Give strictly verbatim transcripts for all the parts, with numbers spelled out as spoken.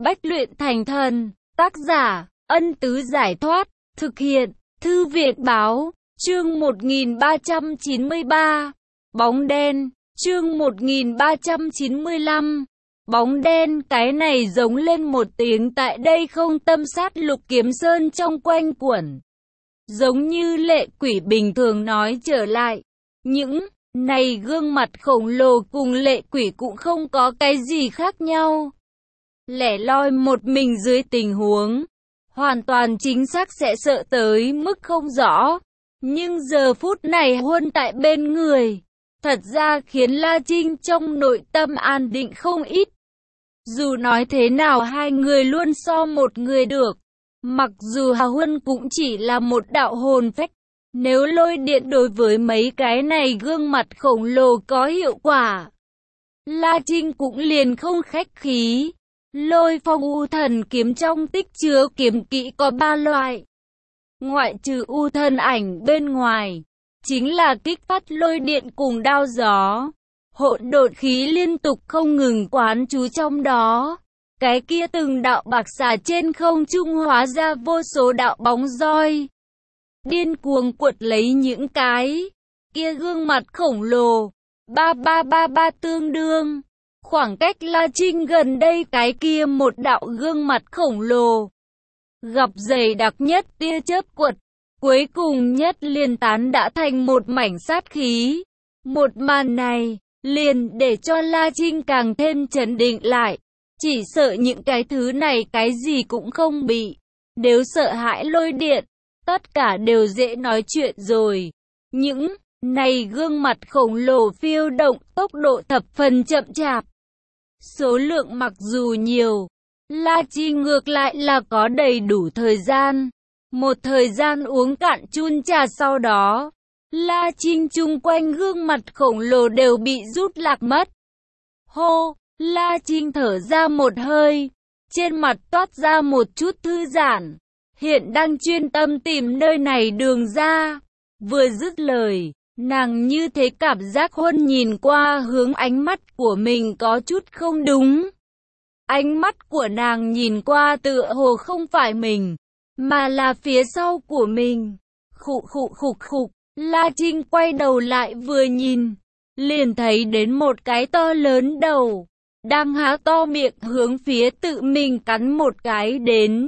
Bách luyện thành thần. Tác giả, Ân Tứ Giải Thoát. Thực hiện, Thư viện Báo. Chương một nghìn ba trăm chín mươi ba. Bóng đen. Chương một nghìn ba trăm chín mươi lăm. Bóng đen. Cái này giống lên một tiếng tại đây không tâm sát Lục Kiếm Sơn trong quanh quẩn. Giống như lệ quỷ bình thường nói trở lại. Những này gương mặt khổng lồ cùng lệ quỷ cũng không có cái gì khác nhau. Lẻ loi một mình dưới tình huống hoàn toàn chính xác sẽ sợ tới mức không rõ. Nhưng giờ phút này huân tại bên người, thật ra khiến La Trinh trong nội tâm an định không ít. Dù nói thế nào hai người luôn so một người được. Mặc dù Hà Huân cũng chỉ là một đạo hồn phách. Nếu lôi điện đối với mấy cái này gương mặt khổng lồ có hiệu quả, La Trinh cũng liền không khách khí. Lôi phong u thần kiếm trong tích chứa kiếm kỹ có ba loại. Ngoại trừ u thần ảnh bên ngoài, chính là kích phát lôi điện cùng đao gió. Hỗn độn khí liên tục không ngừng quán trú trong đó. Cái kia từng đạo bạc xà trên không trung hóa ra vô số đạo bóng roi. Điên cuồng quật lấy những cái kia gương mặt khổng lồ. Ba ba ba ba tương đương. Khoảng cách La Trinh gần đây cái kia một đạo gương mặt khổng lồ. Gặp dày đặc nhất tia chớp quật. Cuối cùng nhất liền tán đã thành một mảnh sát khí. Một màn này liền để cho La Trinh càng thêm trấn định lại. Chỉ sợ những cái thứ này cái gì cũng không bị. Nếu sợ hãi lôi điện, tất cả đều dễ nói chuyện rồi. Những này gương mặt khổng lồ phiêu động tốc độ thập phần chậm chạp. Số lượng mặc dù nhiều, La Trinh ngược lại là có đầy đủ thời gian. Một thời gian uống cạn chun trà sau đó, La Trinh chung quanh gương mặt khổng lồ đều bị rút lạc mất. Hô, La Trinh thở ra một hơi, trên mặt toát ra một chút thư giãn. Hiện đang chuyên tâm tìm nơi này đường ra. Vừa dứt lời, nàng như thế cảm giác Huân nhìn qua hướng ánh mắt của mình có chút không đúng. Ánh mắt của nàng nhìn qua tựa hồ không phải mình, mà là phía sau của mình. Khụ khụ khục khục, La Trinh quay đầu lại vừa nhìn, liền thấy đến một cái to lớn đầu, đang há to miệng hướng phía tự mình cắn một cái đến.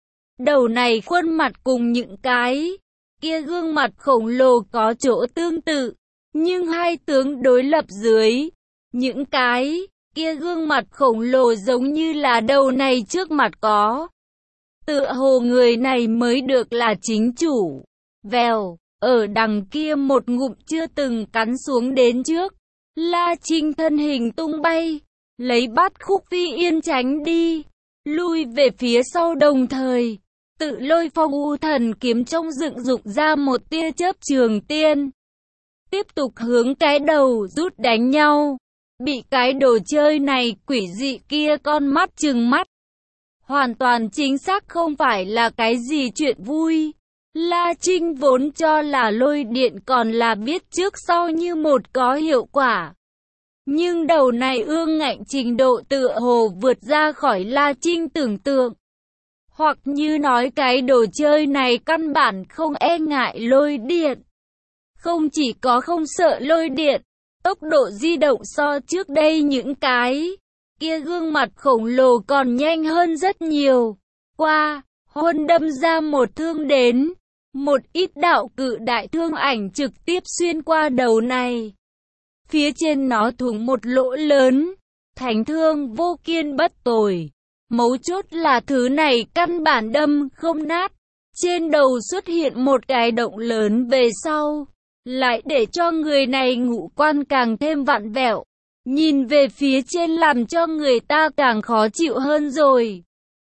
Đầu này khuôn mặt cùng những cái kia gương mặt khổng lồ có chỗ tương tự, nhưng hai tướng đối lập dưới, những cái kia gương mặt khổng lồ giống như là đầu này trước mặt có. Tựa hồ người này mới được là chính chủ. Vèo, ở đằng kia một ngụm chưa từng cắn xuống đến trước. La Trinh thân hình tung bay, lấy bát khúc phi yên tránh đi, lui về phía sau đồng thời. Tự lôi phong u thần kiếm trong dựng dục ra một tia chớp trường tiên. Tiếp tục hướng cái đầu rút đánh nhau. Bị cái đồ chơi này quỷ dị kia con mắt trừng mắt. Hoàn toàn chính xác không phải là cái gì chuyện vui. La Trinh vốn cho là lôi điện còn là biết trước sau như một có hiệu quả. Nhưng đầu này ương ngạnh trình độ tựa hồ vượt ra khỏi La Trinh tưởng tượng. Hoặc như nói cái đồ chơi này căn bản không e ngại lôi điện. Không chỉ có không sợ lôi điện, tốc độ di động so trước đây những cái kia gương mặt khổng lồ còn nhanh hơn rất nhiều. Qua, Huân đâm ra một thương đến, một ít đạo cự đại thương ảnh trực tiếp xuyên qua đầu này. Phía trên nó thủng một lỗ lớn, thánh thương vô kiên bất tồi. Mấu chốt là thứ này căn bản đâm không nát. Trên đầu xuất hiện một cái động lớn về sau, lại để cho người này ngũ quan càng thêm vặn vẹo. Nhìn về phía trên làm cho người ta càng khó chịu hơn rồi.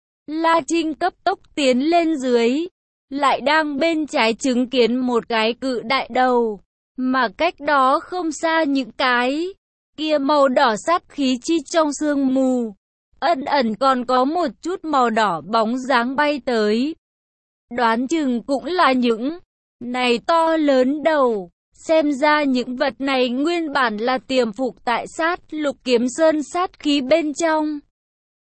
La Trinh cấp tốc tiến lên dưới, lại đang bên trái chứng kiến một cái cự đại đầu. Mà cách đó không xa những cái kia màu đỏ sát khí chi trong sương mù. Ẩn ẩn còn có một chút màu đỏ bóng dáng bay tới. Đoán chừng cũng là những này to lớn đầu. Xem ra những vật này nguyên bản là tiềm phục tại sát Lục Kiếm Sơn sát khí bên trong.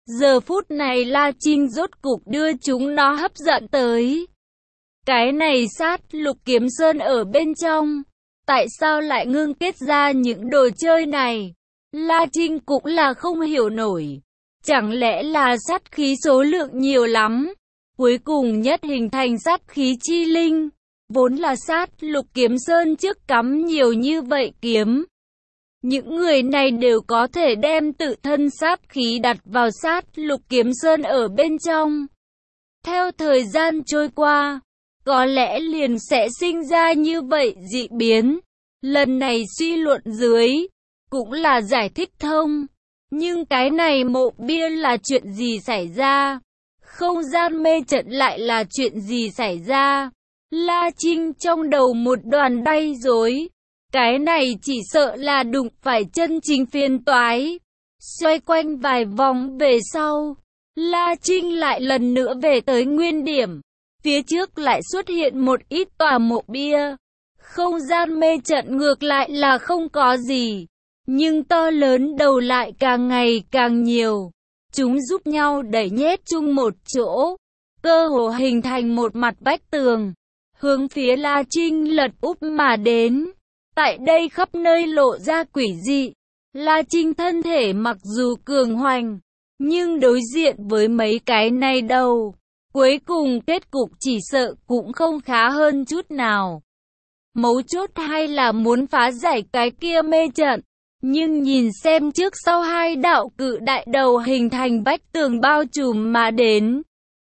Giờ phút này La Trinh rốt cục đưa chúng nó hấp dẫn tới. Cái này sát lục kiếm sơn ở bên trong, tại sao lại ngưng kết ra những đồ chơi này? La Trinh cũng là không hiểu nổi. Chẳng lẽ là sát khí số lượng nhiều lắm, cuối cùng nhất hình thành sát khí chi linh? Vốn là sát lục kiếm sơn trước cắm nhiều như vậy kiếm. Những người này đều có thể đem tự thân sát khí đặt vào sát lục kiếm sơn ở bên trong. Theo thời gian trôi qua, có lẽ liền sẽ sinh ra như vậy dị biến. Lần này suy luận dưới, cũng là giải thích thông. Nhưng cái này mộ bia là chuyện gì xảy ra? Không gian mê trận lại là chuyện gì xảy ra? La Trinh trong đầu một đoàn đay rối. Cái này chỉ sợ là đụng phải chân chính phiền toái. Xoay quanh vài vòng về sau, La Trinh lại lần nữa về tới nguyên điểm. Phía trước lại xuất hiện một ít tòa mộ bia. Không gian mê trận ngược lại là không có gì, nhưng to lớn đầu lại càng ngày càng nhiều. Chúng giúp nhau đẩy nhét chung một chỗ, cơ hồ hình thành một mặt vách tường, hướng phía La Trinh lật úp mà đến. Tại đây khắp nơi lộ ra quỷ dị. La Trinh thân thể mặc dù cường hoành, nhưng đối diện với mấy cái này đâu, cuối cùng kết cục chỉ sợ cũng không khá hơn chút nào. Mấu chốt hay là muốn phá giải cái kia mê trận, nhưng nhìn xem trước sau hai đạo cự đại đầu hình thành vách tường bao trùm mà đến.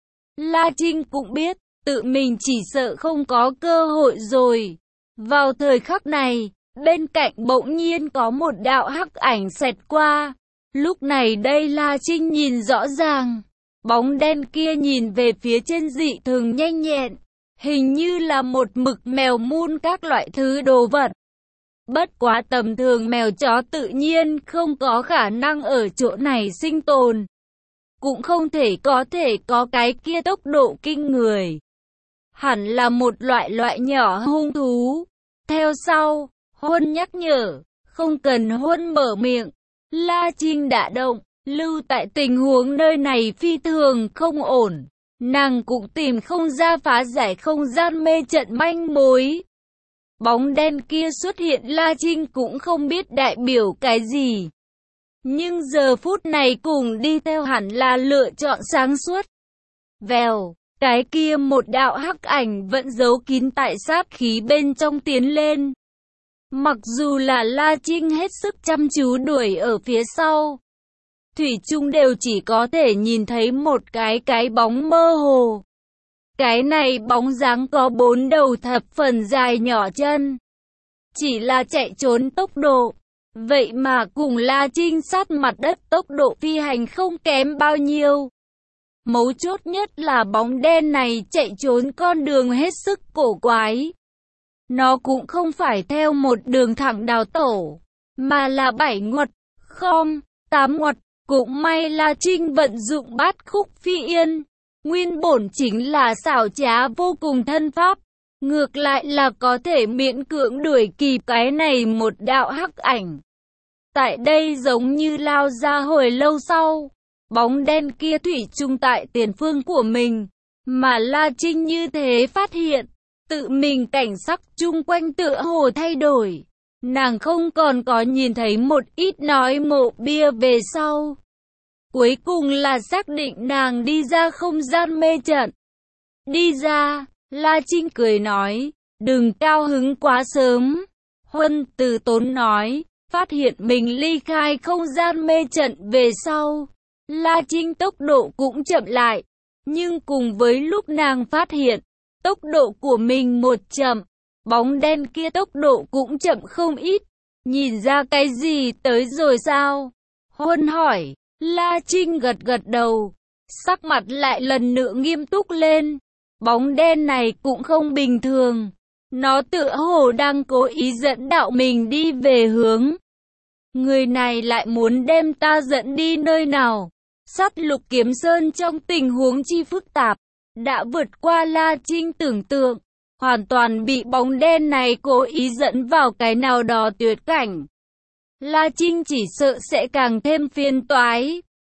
La Trinh cũng biết, tự mình chỉ sợ không có cơ hội rồi. Vào thời khắc này, bên cạnh bỗng nhiên có một đạo hắc ảnh xẹt qua. Lúc này đây La Trinh nhìn rõ ràng, bóng đen kia nhìn về phía trên dị thường nhanh nhẹn, hình như là một mực mèo mun các loại thứ đồ vật. Bất quá tầm thường mèo chó tự nhiên không có khả năng ở chỗ này sinh tồn, cũng không thể có thể có cái kia tốc độ kinh người. Hẳn là một loại loại nhỏ hung thú. Theo sau, Huân nhắc nhở, không cần Huân mở miệng. La Trinh đã động, lưu tại tình huống nơi này phi thường không ổn. Nàng cũng tìm không ra phá giải không gian mê trận manh mối. Bóng đen kia xuất hiện La Trinh cũng không biết đại biểu cái gì. Nhưng giờ phút này cùng đi theo hẳn là lựa chọn sáng suốt. Vèo, cái kia một đạo hắc ảnh vẫn giấu kín tại sát khí bên trong tiến lên. Mặc dù là La Trinh hết sức chăm chú đuổi ở phía sau, thủy chung đều chỉ có thể nhìn thấy một cái cái bóng mơ hồ. Cái này bóng dáng có bốn đầu thập phần dài nhỏ chân. Chỉ là chạy trốn tốc độ, vậy mà cùng La Trinh sát mặt đất tốc độ phi hành không kém bao nhiêu. Mấu chốt nhất là bóng đen này chạy trốn con đường hết sức cổ quái. Nó cũng không phải theo một đường thẳng đào tổ, mà là bảy ngoặt, không, tám ngoặt. Cũng may La Trinh vận dụng bát khúc phi yên, nguyên bổn chính là xảo trá vô cùng thân pháp, ngược lại là có thể miễn cưỡng đuổi kịp cái này một đạo hắc ảnh. Tại đây giống như lao ra hồi lâu sau, bóng đen kia thủy chung tại tiền phương của mình, mà La Trinh như thế phát hiện, tự mình cảnh sắc chung quanh tựa hồ thay đổi. Nàng không còn có nhìn thấy một ít nói mộ bia về sau. Cuối cùng là xác định nàng đi ra không gian mê trận. Đi ra, La Trinh cười nói, đừng cao hứng quá sớm. Huân từ tốn nói, phát hiện mình ly khai không gian mê trận về sau. La Trinh tốc độ cũng chậm lại, nhưng cùng với lúc nàng phát hiện, tốc độ của mình một chậm, bóng đen kia tốc độ cũng chậm không ít. Nhìn ra cái gì tới rồi sao? Huân hỏi. La Trinh gật gật đầu, sắc mặt lại lần nữa nghiêm túc lên. Bóng đen này cũng không bình thường, nó tựa hồ đang cố ý dẫn đạo mình đi về hướng. Người này lại muốn đem ta dẫn đi nơi nào? Sát lục kiếm sơn trong tình huống chi phức tạp, đã vượt qua La Trinh tưởng tượng, hoàn toàn bị bóng đen này cố ý dẫn vào cái nào đó tuyệt cảnh. La Trinh chỉ sợ sẽ càng thêm phiền toái.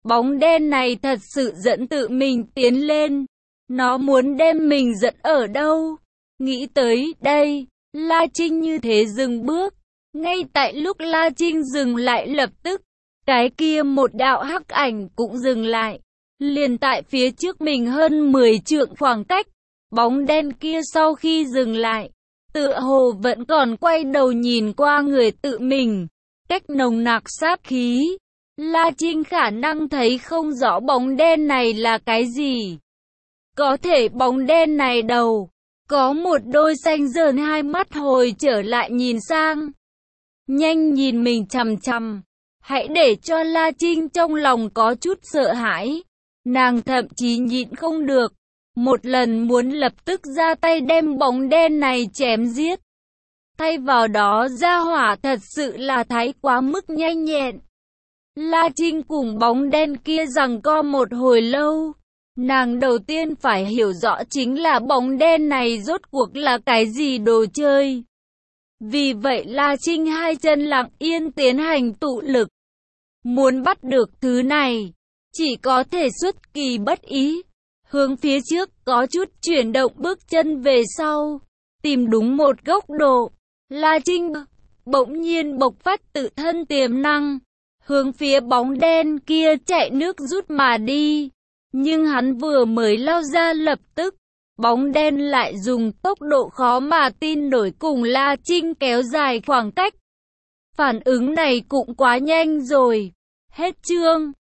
Bóng đen này thật sự dẫn tự mình tiến lên. Nó muốn đem mình dẫn ở đâu? Nghĩ tới đây, La Trinh như thế dừng bước. Ngay tại lúc La Trinh dừng lại lập tức, cái kia một đạo hắc ảnh cũng dừng lại. Liền tại phía trước mình hơn mười trượng khoảng cách, bóng đen kia sau khi dừng lại, tựa hồ vẫn còn quay đầu nhìn qua người tự mình, cách nồng nặc sát khí. La Trinh khả năng thấy không rõ bóng đen này là cái gì. Có thể bóng đen này đầu, có một đôi xanh dờn hai mắt hồi trở lại nhìn sang. Nhanh nhìn mình chằm chằm, hãy để cho La Trinh trong lòng có chút sợ hãi. Nàng thậm chí nhịn không được, một lần muốn lập tức ra tay đem bóng đen này chém giết. Thay vào đó gia hỏa thật sự là thái quá mức nhanh nhẹn. La Trinh cùng bóng đen kia giằng co một hồi lâu. Nàng đầu tiên phải hiểu rõ chính là bóng đen này rốt cuộc là cái gì đồ chơi. Vì vậy La Trinh hai chân lặng yên tiến hành tụ lực. Muốn bắt được thứ này, chỉ có thể xuất kỳ bất ý. Hướng phía trước có chút chuyển động bước chân về sau. Tìm đúng một góc độ. La Trinh bỗng nhiên bộc phát tự thân tiềm năng. Hướng phía bóng đen kia chạy nước rút mà đi. Nhưng hắn vừa mới lao ra lập tức, bóng đen lại dùng tốc độ khó mà tin nổi cùng La Trinh kéo dài khoảng cách. Phản ứng này cũng quá nhanh rồi. Hết chương.